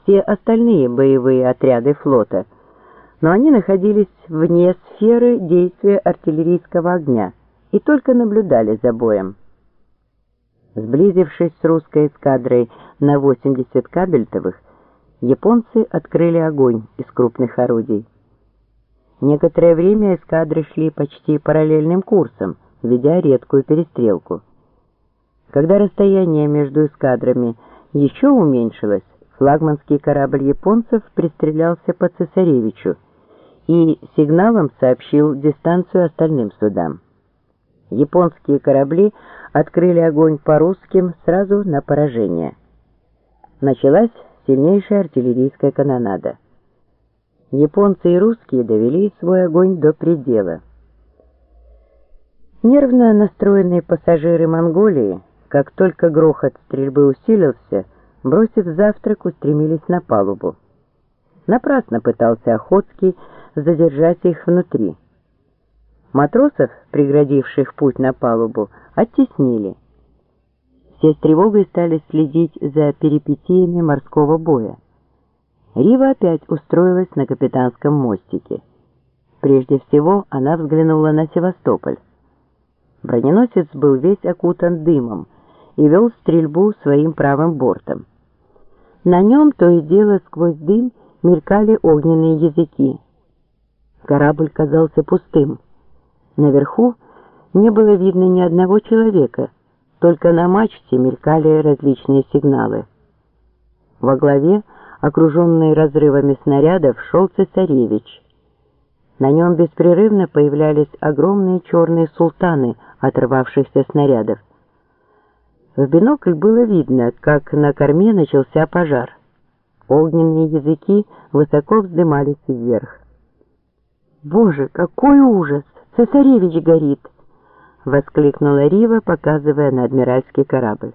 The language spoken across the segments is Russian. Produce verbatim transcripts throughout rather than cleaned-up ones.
все остальные боевые отряды флота, но они находились вне сферы действия артиллерийского огня и только наблюдали за боем. Сблизившись с русской эскадрой на восемьдесят кабельтовых, японцы открыли огонь из крупных орудий. Некоторое время эскадры шли почти параллельным курсом, ведя редкую перестрелку. Когда расстояние между эскадрами еще уменьшилось, флагманский корабль японцев пристрелялся по цесаревичу и сигналом сообщил дистанцию остальным судам. Японские корабли открыли огонь по русским сразу на поражение. Началась сильнейшая артиллерийская канонада. Японцы и русские довели свой огонь до предела. Нервно настроенные пассажиры Монголии, как только грохот стрельбы усилился, бросив завтрак, устремились на палубу. Напрасно пытался Охотский задержать их внутри. Матросов, преградивших путь на палубу, оттеснили. Все с тревогой стали следить за перипетиями морского боя. Рива опять устроилась на капитанском мостике. Прежде всего она взглянула на Севастополь. Броненосец был весь окутан дымом и вел стрельбу своим правым бортом. На нем то и дело сквозь дым мелькали огненные языки. Корабль казался пустым. Наверху не было видно ни одного человека, только на мачте мелькали различные сигналы. Во главе, окруженный разрывами снарядов, шел цесаревич. На нем беспрерывно появлялись огромные черные султаны оторвавшихся снарядов. В бинокль было видно, как на корме начался пожар. Огненные языки высоко вздымались вверх. «Боже, какой ужас! Цесаревич горит!» — воскликнула Рива, показывая на адмиральский корабль.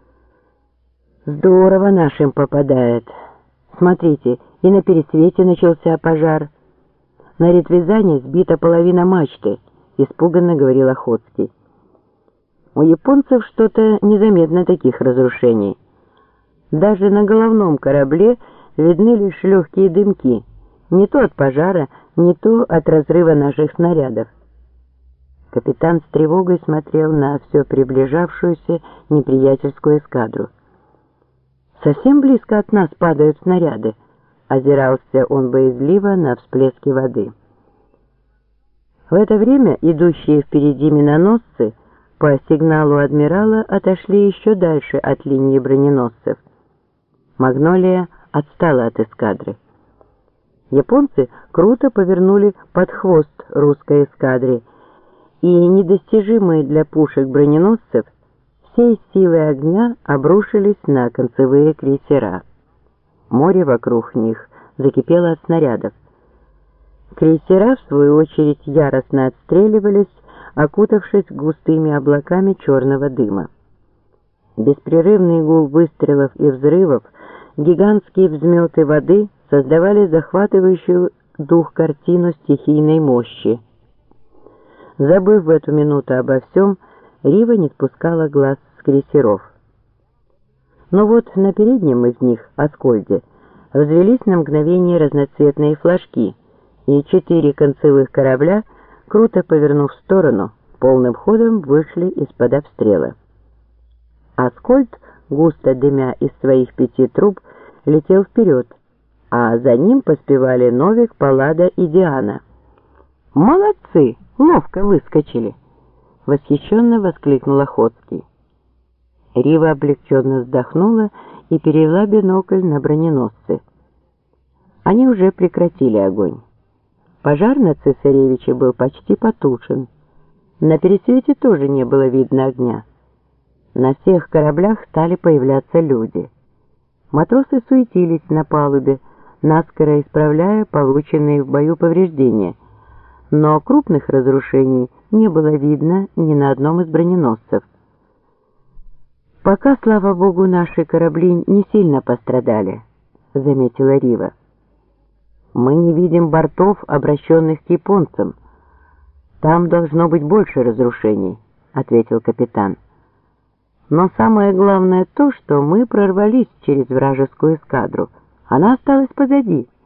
«Здорово нашим попадает. Смотрите, и на пересвете начался пожар. На ретвизане сбита половина мачты», — испуганно говорил Охотский. У японцев что-то незаметно таких разрушений. Даже на головном корабле видны лишь легкие дымки, не то от пожара, не то от разрыва наших снарядов. Капитан с тревогой смотрел на все приближавшуюся неприятельскую эскадру. «Совсем близко от нас падают снаряды», — озирался он боязливо на всплески воды. В это время идущие впереди миноносцы по сигналу адмирала отошли еще дальше от линии броненосцев. «Магнолия» отстала от эскадры. Японцы круто повернули под хвост русской эскадре, и недостижимые для пушек броненосцев всей силой огня обрушились на концевые крейсера. Море вокруг них закипело от снарядов. Крейсера, в свою очередь, яростно отстреливались, окутавшись густыми облаками черного дыма. Беспрерывный гул выстрелов и взрывов, гигантские взметы воды создавали захватывающую дух картину стихийной мощи. Забыв в эту минуту обо всем, Рива не спускала глаз с крейсеров. Но вот на переднем из них, Аскольде, взвелись на мгновение разноцветные флажки, и четыре концевых корабля, круто повернув в сторону, полным ходом вышли из-под обстрела. Аскольд, густо дымя из своих пяти труб, летел вперед, а за ним поспевали Новик, Паллада и Диана. «Молодцы! Ловко выскочили!» — восхищенно воскликнул Охотский. Рива облегченно вздохнула и перевела бинокль на броненосцы. Они уже прекратили огонь. Пожар на цесаревиче был почти потушен. На пересвете тоже не было видно огня. На всех кораблях стали появляться люди. Матросы суетились на палубе, наскоро исправляя полученные в бою повреждения, но крупных разрушений не было видно ни на одном из броненосцев. «Пока, слава богу, наши корабли не сильно пострадали», — заметила Рива. «Мы не видим бортов, обращенных к японцам. Там должно быть больше разрушений», — ответил капитан. «Но самое главное то, что мы прорвались через вражескую эскадру, Она осталась позади.